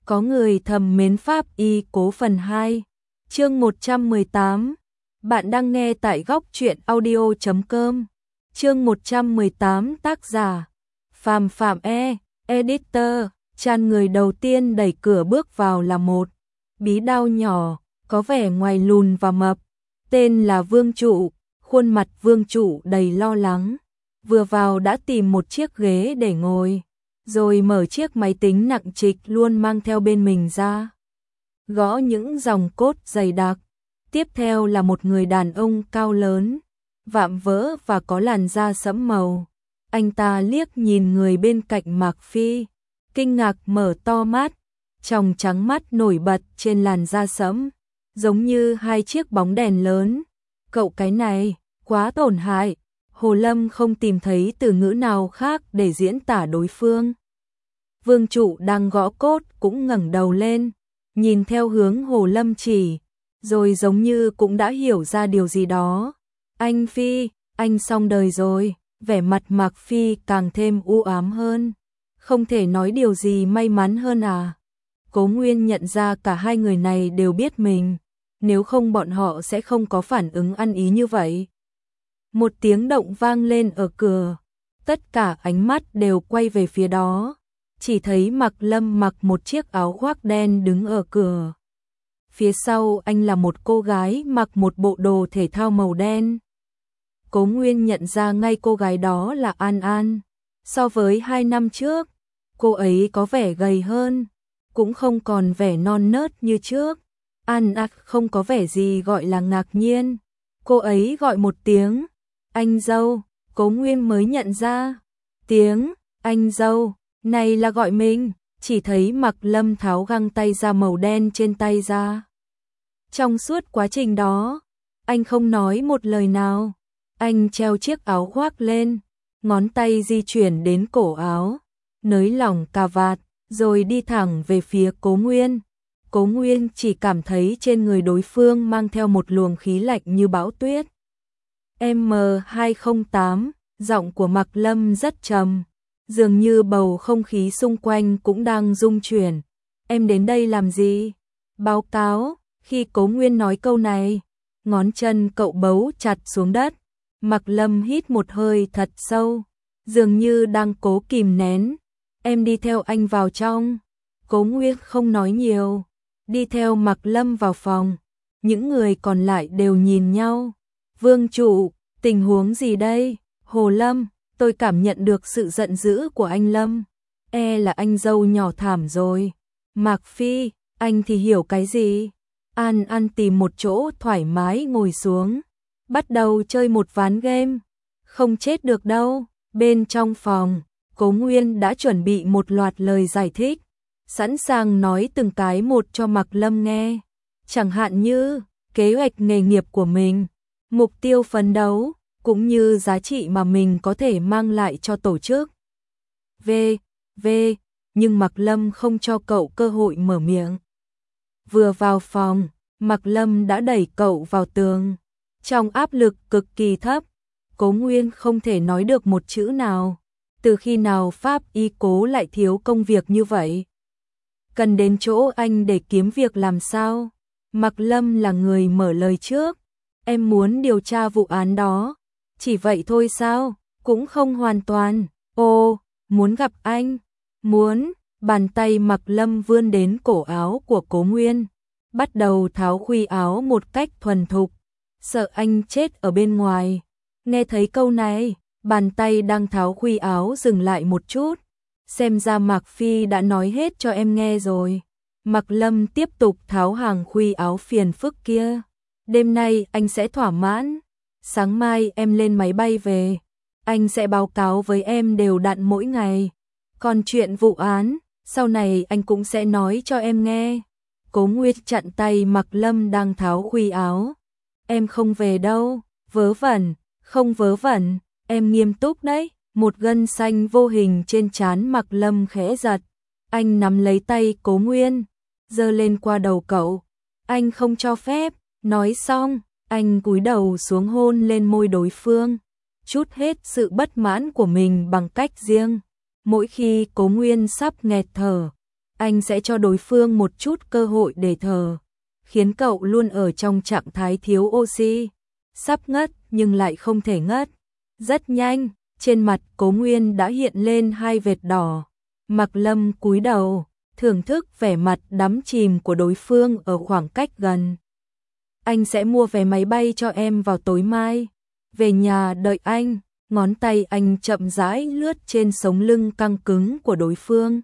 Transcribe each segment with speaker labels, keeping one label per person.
Speaker 1: Có người thầm mến Pháp Y Cố phần 2, chương 118. Bạn đang nghe tại góc truyện audio.com. Chương 118, tác giả Phạm Phạm editor. Chan người đầu tiên đẩy cửa bước vào là một bí đao nhỏ, có vẻ ngoài lùn và mập, tên là Vương Trụ. Khuôn mặt Vương Trụ đầy lo lắng, vừa vào đã tìm một chiếc ghế để ngồi, rồi mở chiếc máy tính nặng trịch luôn mang theo bên mình ra, gõ những dòng cốt dày đặc. Tiếp theo là một người đàn ông cao lớn, vạm vỡ và có làn da sẫm màu. Anh ta liếc nhìn người bên cạnh Mạc Phi, kinh ngạc mở to mắt, tròng trắng mắt nổi bật trên làn da sẫm, giống như hai chiếc bóng đèn lớn. Cậu cái này, quá tổn hại. Hồ Lâm không tìm thấy từ ngữ nào khác để diễn tả đối phương. Vương Trụ đang gõ cốt cũng ngẩng đầu lên, nhìn theo hướng Hồ Lâm chỉ, rồi giống như cũng đã hiểu ra điều gì đó. Anh Phi, anh xong đời rồi. Vẻ mặt Mạc Phi càng thêm u ám hơn. Không thể nói điều gì may mắn hơn à? Cố Nguyên nhận ra cả hai người này đều biết mình, nếu không bọn họ sẽ không có phản ứng ăn ý như vậy. Một tiếng động vang lên ở cửa, tất cả ánh mắt đều quay về phía đó. Chỉ thấy Mạc Lâm mặc một chiếc áo khoác đen đứng ở cửa. Phía sau anh là một cô gái mặc một bộ đồ thể thao màu đen. Cố Nguyên nhận ra ngay cô gái đó là An An. So với 2 năm trước, cô ấy có vẻ gầy hơn, cũng không còn vẻ non nớt như trước. An An không có vẻ gì gọi là ngạc nhiên. Cô ấy gọi một tiếng, anh dâu. Cố Nguyên mới nhận ra, tiếng anh dâu này là gọi mình. Chỉ thấy Mạc Lâm tháo găng tay da màu đen trên tay ra. Trong suốt quá trình đó, anh không nói một lời nào. Anh treo chiếc áo khoác lên, ngón tay di chuyển đến cổ áo, nới lỏng cà vạt, rồi đi thẳng về phía Cố Nguyên. Cố Nguyên chỉ cảm thấy trên người đối phương mang theo một luồng khí lạnh như bão tuyết. M208, giọng của Mạc Lâm rất trầm, dường như bầu không khí xung quanh cũng đang rung chuyển. Em đến đây làm gì? Báo cáo. Khi Cố Nguyên nói câu này, ngón chân cậu bấu chặt xuống đất. Mạc Lâm hít một hơi thật sâu, dường như đang cố kìm nén. Em đi theo anh vào trong. Cố Nguyên không nói nhiều, đi theo Mạc Lâm vào phòng. Những người còn lại đều nhìn nhau. Vương Trụ, tình huống gì đây? Hồ Lâm, tôi cảm nhận được sự giận dữ của anh Lâm. Là anh dâu nhỏ thảm rồi. Mạc Phi, anh thì hiểu cái gì? An An tìm một chỗ thoải mái ngồi xuống, bắt đầu chơi một ván game. Không chết được đâu. Bên trong phòng, Cố Nguyên đã chuẩn bị một loạt lời giải thích, sẵn sàng nói từng cái một cho Mạc Lâm nghe. Chẳng hạn như kế hoạch nghề nghiệp của mình, mục tiêu phấn đấu, cũng như giá trị mà mình có thể mang lại cho tổ chức. Nhưng Mạc Lâm không cho cậu cơ hội mở miệng. Vừa vào phòng, Mạc Lâm đã đẩy cậu vào tường. Trong áp lực cực kỳ thấp, Cố Nguyên không thể nói được một chữ nào. Từ khi nào Pháp Y Cố lại thiếu công việc như vậy? Cần đến chỗ anh để kiếm việc làm sao? Mạc Lâm là người mở lời trước. Em muốn điều tra vụ án đó. Chỉ vậy thôi sao? Cũng không hoàn toàn. Ồ, muốn gặp anh? Muốn. Bàn tay Mạc Lâm vươn đến cổ áo của Cố Nguyên, bắt đầu tháo khuy áo một cách thuần thục. Sợ anh chết ở bên ngoài. Nghe thấy câu này, bàn tay đang tháo khuy áo dừng lại một chút. Xem ra Mạc Phi đã nói hết cho em nghe rồi. Mạc Lâm tiếp tục tháo hàng khuy áo phiền phức kia. Đêm nay anh sẽ thỏa mãn. Sáng mai em lên máy bay về, anh sẽ báo cáo với em đều đặn mỗi ngày. Còn chuyện vụ án, sau này anh cũng sẽ nói cho em nghe. Cố Nguyên chặn tay Mạc Lâm đang tháo khuy áo. Em không về đâu. Vớ vẩn. Không vớ vẩn, em nghiêm túc đấy. Một gân xanh vô hình trên trán Mạc Lâm khẽ giật. Anh nắm lấy tay Cố Nguyên, giơ lên qua đầu cậu. Anh không cho phép. Nói xong, anh cúi đầu xuống hôn lên môi đối phương, trút hết sự bất mãn của mình bằng cách riêng. Mỗi khi Cố Nguyên sắp nghẹt thở, anh sẽ cho đối phương một chút cơ hội để thở, khiến cậu luôn ở trong trạng thái thiếu oxy, sắp ngất nhưng lại không thể ngất. Rất nhanh, trên mặt Cố Nguyên đã hiện lên hai vệt đỏ. Mạc Lâm cúi đầu, thưởng thức vẻ mặt đắm chìm của đối phương ở khoảng cách gần. Anh sẽ mua vé máy bay cho em vào tối mai, về nhà đợi anh. Ngón tay anh chậm rãi lướt trên sống lưng căng cứng của đối phương,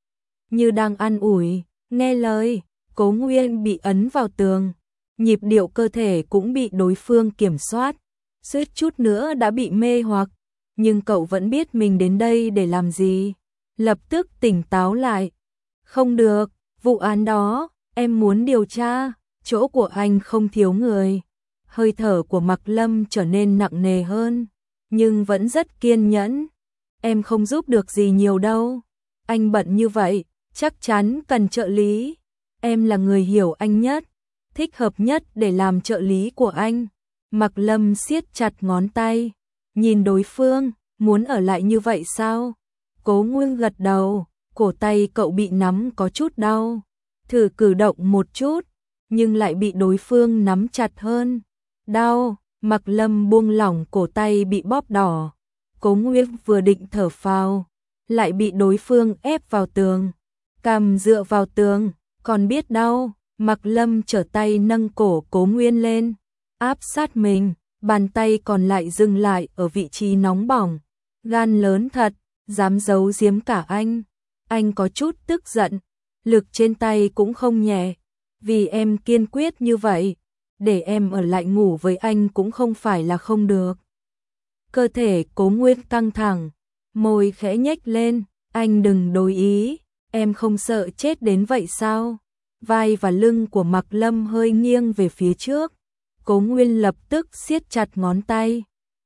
Speaker 1: như đang an ủi. Nghe lời, Cố Nguyên bị ấn vào tường, nhịp điệu cơ thể cũng bị đối phương kiểm soát, suýt chút nữa đã bị mê hoặc, nhưng cậu vẫn biết mình đến đây để làm gì, lập tức tỉnh táo lại. Không được, vụ án đó, em muốn điều tra, chỗ của anh không thiếu người. Hơi thở của Mạc Lâm trở nên nặng nề hơn, nhưng vẫn rất kiên nhẫn. Em không giúp được gì nhiều đâu, anh bận như vậy, chắc chắn cần trợ lý. Em là người hiểu anh nhất, thích hợp nhất để làm trợ lý của anh. Mạc Lâm siết chặt ngón tay, nhìn đối phương, muốn ở lại như vậy sao? Cố Nguyên gật đầu, cổ tay cậu bị nắm có chút đau, thử cử động một chút, nhưng lại bị đối phương nắm chặt hơn. Đau, Mạc Lâm buông lỏng cổ tay bị bóp đỏ. Cố Nguyên vừa định thở phào, lại bị đối phương ép vào tường, cằm dựa vào tường, còn biết đau. Mạc Lâm trở tay nâng cổ Cố Nguyên lên, áp sát mình, bàn tay còn lại dừng lại ở vị trí nóng bỏng. Gan lớn thật, dám giấu giếm cả anh. Anh có chút tức giận, lực trên tay cũng không nhẹ, vì em kiên quyết như vậy, để em ở lại ngủ với anh cũng không phải là không được. Cơ thể Cố Nguyên căng thẳng, môi khẽ nhếch lên, anh đừng đối ý, em không sợ chết đến vậy sao? Vai và lưng của Mạc Lâm hơi nghiêng về phía trước, Cố Nguyên lập tức siết chặt ngón tay.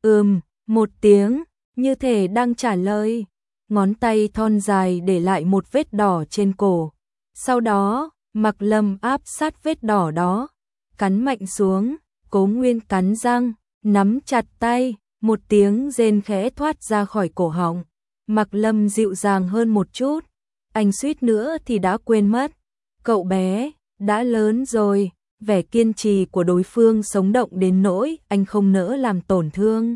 Speaker 1: Một tiếng, như thể đang trả lời. Ngón tay thon dài để lại một vết đỏ trên cổ. Sau đó, Mạc Lâm áp sát vết đỏ đó, cắn mạnh xuống. Cố Nguyên cắn răng, nắm chặt tay, một tiếng rên khẽ thoát ra khỏi cổ họng. Mạc Lâm dịu dàng hơn một chút, anh suýt nữa thì đã quên mất. Cậu bé, đã lớn rồi. Vẻ kiên trì của đối phương sống động đến nỗi anh không nỡ làm tổn thương.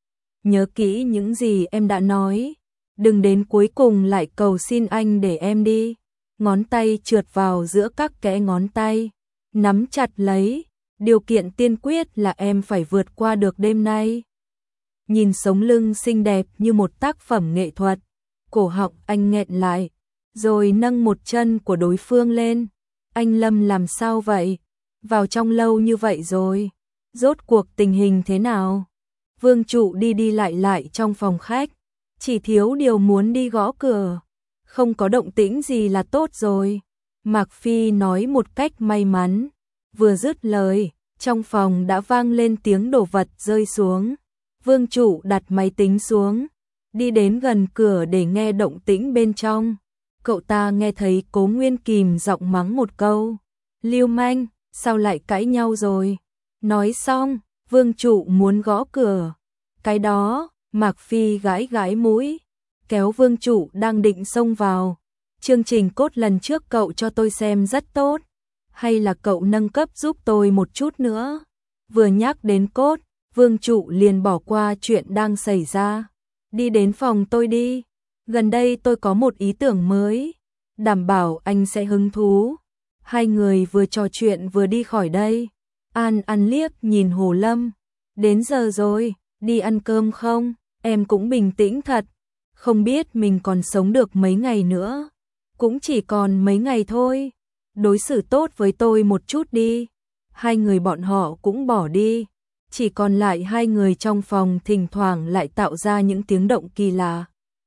Speaker 1: Nhớ kỹ những gì em đã nói, đừng đến cuối cùng lại cầu xin anh để em đi. Ngón tay trượt vào giữa các kẽ ngón tay, nắm chặt lấy. Điều kiện tiên quyết là em phải vượt qua được đêm nay. Nhìn sống lưng xinh đẹp như một tác phẩm nghệ thuật, cổ họng anh nghẹn lại, rồi nâng một chân của đối phương lên. Anh Lâm làm sao vậy? Vào trong lâu như vậy rồi, rốt cuộc tình hình thế nào? Vương Trụ đi đi lại trong phòng khách, chỉ thiếu điều muốn đi gõ cửa. Không có động tĩnh gì là tốt rồi, Mạc Phi nói một cách may mắn. Vừa dứt lời, trong phòng đã vang lên tiếng đồ vật rơi xuống. Vương Trụ đặt máy tính xuống, đi đến gần cửa để nghe động tĩnh bên trong. Cậu ta nghe thấy Cố Nguyên kìm giọng mắng một câu. Lưu manh, sao lại cãi nhau rồi? Nói xong, Vương Trụ muốn gõ cửa. Cái đó, Mạc Phi gãi gãi mũi, kéo Vương Trụ đang định xông vào. Chương trình cốt lần trước cậu cho tôi xem rất tốt, hay là cậu nâng cấp giúp tôi một chút nữa? Vừa nhắc đến cốt, Vương Trụ liền bỏ qua chuyện đang xảy ra. Đi đến phòng tôi đi, gần đây tôi có một ý tưởng mới, đảm bảo anh sẽ hứng thú. Hai người vừa trò chuyện vừa đi khỏi đây. An An liếc nhìn Hồ Lâm. Đến giờ rồi, đi ăn cơm không? Em cũng bình tĩnh thật, không biết mình còn sống được mấy ngày nữa. Cũng chỉ còn mấy ngày thôi, đối xử tốt với tôi một chút đi. Hai người bọn họ cũng bỏ đi, chỉ còn lại hai người trong phòng, thỉnh thoảng lại tạo ra những tiếng động kỳ lạ.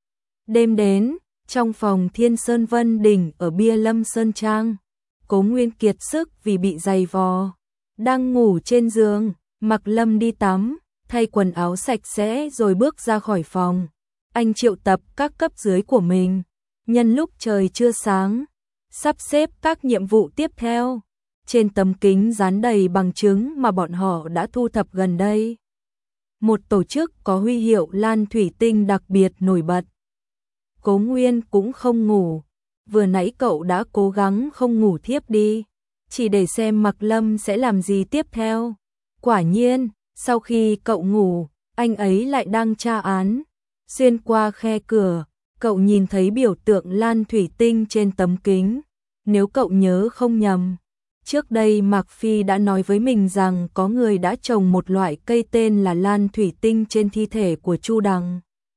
Speaker 1: Đêm đến, trong phòng Thiên Sơn Vân Đỉnh ở Bia Lâm Sơn Trang, Cố Nguyên kiệt sức vì bị giày vò, đang ngủ trên giường. Mạc Lâm đi tắm, thay quần áo sạch sẽ rồi bước ra khỏi phòng. Anh triệu tập các cấp dưới của mình, nhân lúc trời chưa sáng, sắp xếp các nhiệm vụ tiếp theo. Trên tấm kính dán đầy bằng chứng mà bọn họ đã thu thập gần đây. Một tổ chức có huy hiệu lan thủy tinh đặc biệt nổi bật. Cố Nguyên cũng không ngủ, vừa nãy cậu đã cố gắng không ngủ thiếp đi, chỉ để xem Mạc Lâm sẽ làm gì tiếp theo. Quả nhiên, sau khi cậu ngủ, anh ấy lại đang tra án. Xuyên qua khe cửa, cậu nhìn thấy biểu tượng lan thủy tinh trên tấm kính. Nếu cậu nhớ không nhầm, trước đây Mạc Phi đã nói với mình rằng có người đã trồng một loại cây tên là lan thủy tinh trên thi thể của Chu Đằng.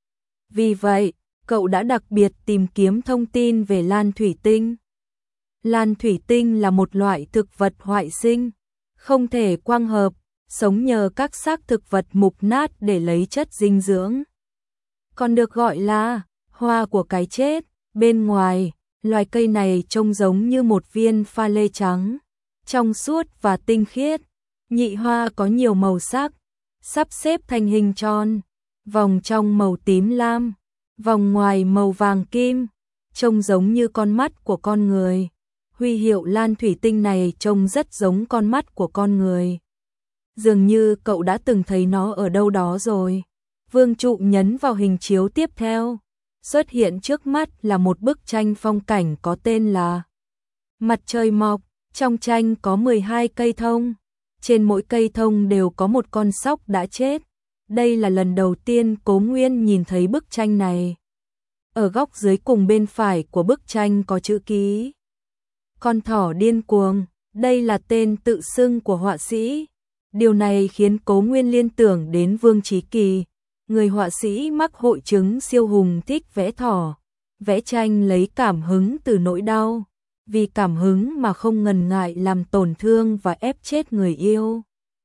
Speaker 1: Vì vậy, cậu đã đặc biệt tìm kiếm thông tin về lan thủy tinh. Lan thủy tinh là một loại thực vật hoại sinh, không thể quang hợp, sống nhờ các xác thực vật mục nát để lấy chất dinh dưỡng. Còn được gọi là hoa của cái chết. Bên ngoài, loài cây này trông giống như một viên pha lê trắng, trong suốt và tinh khiết. Nhị hoa có nhiều màu sắc, sắp xếp thành hình tròn, vòng trong màu tím lam, vòng ngoài màu vàng kim, trông giống như con mắt của con người. Huy hiệu lan thủy tinh này trông rất giống con mắt của con người. Dường như cậu đã từng thấy nó ở đâu đó rồi. Vương Trụ nhấn vào hình chiếu tiếp theo. Xuất hiện trước mắt là một bức tranh phong cảnh có tên là Mặt trời mọc. Trong tranh có 12 cây thông. Trên mỗi cây thông đều có một con sóc đã chết. Đây là lần đầu tiên Cố Nguyên nhìn thấy bức tranh này. Ở góc dưới cùng bên phải của bức tranh có chữ ký Con thỏ điên cuồng. Đây là tên tự xưng của họa sĩ. Điều này khiến Cố Nguyên liên tưởng đến Vương Chí Kỳ, người họa sĩ mắc hội chứng siêu hùng thích vẽ thỏ, vẽ tranh lấy cảm hứng từ nỗi đau, vì cảm hứng mà không ngần ngại làm tổn thương và ép chết người yêu.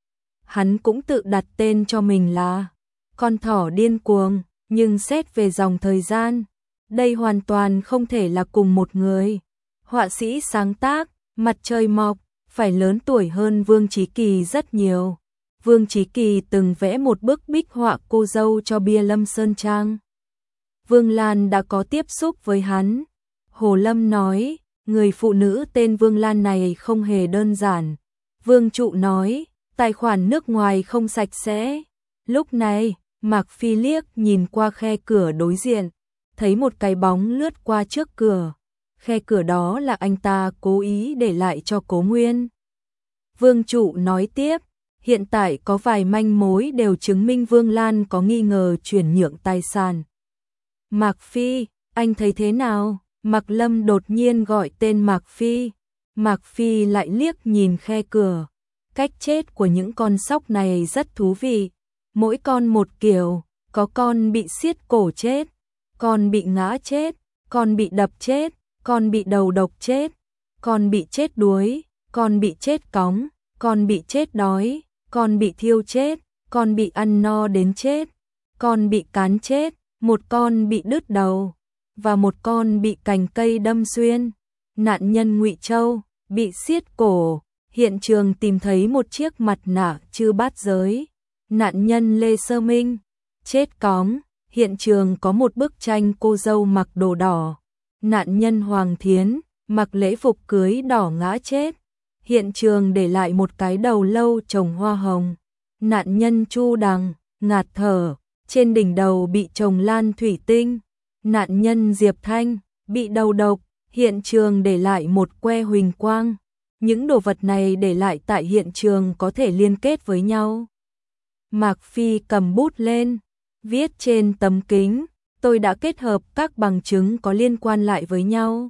Speaker 1: Hắn cũng tự đặt tên cho mình là Con thỏ điên cuồng, nhưng xét về dòng thời gian, đây hoàn toàn không thể là cùng một người. Họa sĩ sáng tác Mặt trời mọc phải lớn tuổi hơn Vương Chí Kỳ rất nhiều. Vương Chí Kỳ từng vẽ một bức bích họa cô dâu cho bia Lâm Sơn Trang. Vương Lan đã có tiếp xúc với hắn. Hồ Lâm nói, người phụ nữ tên Vương Lan này không hề đơn giản. Vương Trụ nói, tài khoản nước ngoài không sạch sẽ. Lúc này, Mạc Phi liếc nhìn qua khe cửa đối diện, thấy một cái bóng lướt qua trước cửa. Khe cửa đó là anh ta cố ý để lại cho Cố Nguyên. Vương Trụ nói tiếp, hiện tại có vài manh mối đều chứng minh Vương Lan có nghi ngờ chuyển nhượng tài sản. Mạc Phi, anh thấy thế nào? Mạc Lâm đột nhiên gọi tên Mạc Phi. Mạc Phi lại liếc nhìn khe cửa. Cách chết của những con sóc này rất thú vị. Mỗi con một kiểu, có con bị siết cổ chết, con bị ngã chết, con bị đập chết, con bị đầu độc chết, con bị chết đuối, con bị chết cóng, con bị chết đói, con bị thiêu chết, con bị ăn no đến chết, con bị cán chết, một con bị đứt đầu, và một con bị cành cây đâm xuyên. Nạn nhân Ngụy Châu bị siết cổ, hiện trường tìm thấy một chiếc mặt nạ chư bát giới. Nạn nhân Lê Sơ Minh chết cóng, hiện trường có một bức tranh cô dâu mặc đồ đỏ. Nạn nhân Hoàng Thiến mặc lễ phục cưới đỏ ngã chết, hiện trường để lại một cái đầu lâu trồng hoa hồng. Nạn nhân Chu Đằng ngạt thở, trên đỉnh đầu bị trồng lan thủy tinh. Nạn nhân Diệp Thanh bị đầu độc, hiện trường để lại một que huỳnh quang. Những đồ vật này để lại tại hiện trường có thể liên kết với nhau. Mạc Phi cầm bút lên, viết trên tấm kính, tôi đã kết hợp các bằng chứng có liên quan lại với nhau.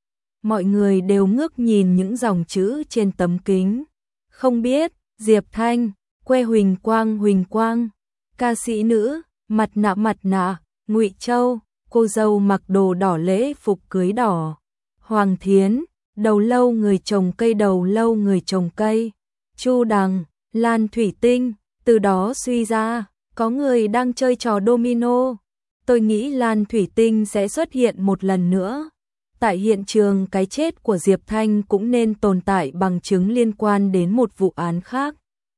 Speaker 1: Mọi người đều ngước nhìn những dòng chữ trên tấm kính. Không biết, Diệp Thanh, que huỳnh quang, ca sĩ nữ, mặt nạ, Ngụy Châu, cô dâu mặc đồ đỏ lễ phục cưới đỏ. Hoàng Thiến, đầu lâu người trồng cây, đầu lâu người trồng cây. Chu Đằng, lan thủy tinh, từ đó suy ra, có người đang chơi trò domino. Tôi nghĩ lan thủy tinh sẽ xuất hiện một lần nữa. Tại hiện trường cái chết của Diệp Thanh cũng nên tồn tại bằng chứng liên quan đến một vụ án khác.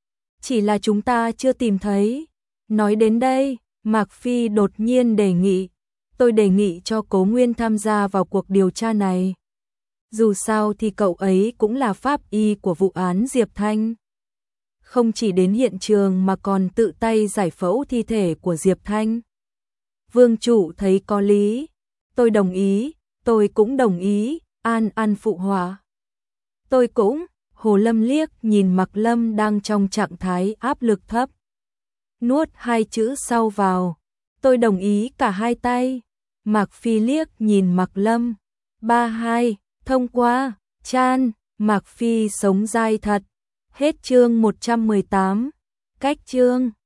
Speaker 1: Chỉ là chúng ta chưa tìm thấy. Nói đến đây, Mạc Phi đột nhiên đề nghị. Tôi đề nghị cho Cố Nguyên tham gia vào cuộc điều tra này. Dù sao thì cậu ấy cũng là pháp y của vụ án Diệp Thanh. Không chỉ đến hiện trường mà còn tự tay giải phẫu thi thể của Diệp Thanh. Vương Trụ thấy có lý. Tôi đồng ý, Tôi cũng đồng ý, An An phụ họa. Tôi cũng, Hồ Lâm liếc nhìn Mạc Lâm đang trong trạng thái áp lực thấp. Nuốt hai chữ sau vào. Tôi đồng ý cả hai tay. Mạc Phi liếc nhìn Mạc Lâm. 3-2, thông qua, chan, Mạc Phi sống dai thật. Hết chương 118. Cách chương